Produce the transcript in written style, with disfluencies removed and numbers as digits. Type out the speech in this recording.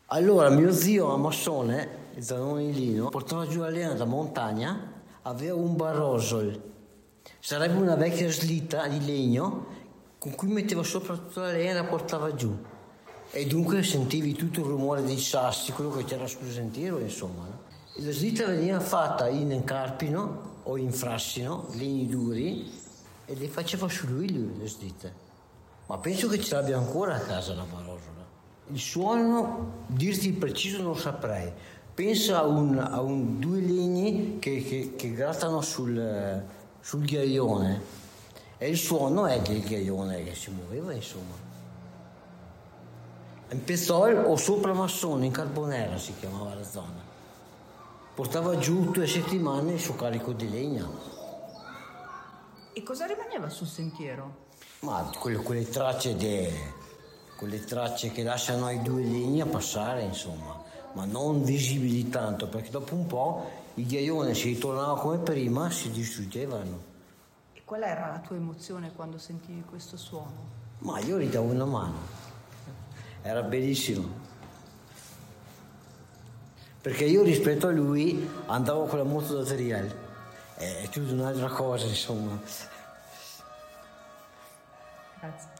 Allora, mio zio Amassone, il Zanoni Lino, portava giù la lena da montagna, aveva un barrosol. Sarebbe una vecchia slitta di legno con cui metteva sopra tutta la lena e la portava giù. E dunque sentivi tutto il rumore dei sassi, quello che c'era sul sentiero, insomma. No? E la slitta veniva fatta in carpino o in frassino, legni duri, e le faceva su lui le slitte. Ma penso che ce l'abbia ancora a casa la barrosola. Il suono, dirti il preciso non saprei. Pensa a due legni che grattano sul ghiaione e il suono è del ghiaione che si muoveva, insomma. In Pezzol o sopra Massone, in Carbonera si chiamava la zona. Portava giù 2 settimane il suo carico di legna. E cosa rimaneva sul sentiero? Ma quelle tracce che lasciano ai 2 legni a passare, insomma, ma non visibili tanto, perché dopo un po' il ghiaione si ritornava come prima, si distruggevano. E qual era la tua emozione quando sentivi questo suono? Ma io gli davo una mano, era bellissimo. Perché io rispetto a lui andavo con la moto da trial, è tutta un'altra cosa, insomma. Grazie.